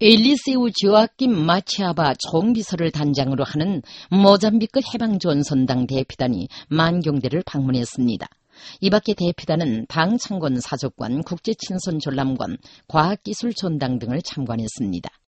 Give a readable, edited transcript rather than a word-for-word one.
엘리세우 조아킴 마치아바 총비서를 단장으로 하는 모잠비크 해방전선당 대피단이 만경대를 방문했습니다. 이 밖에 대피단은 방창건 사족관, 국제친선전람관, 과학기술전당 등을 참관했습니다.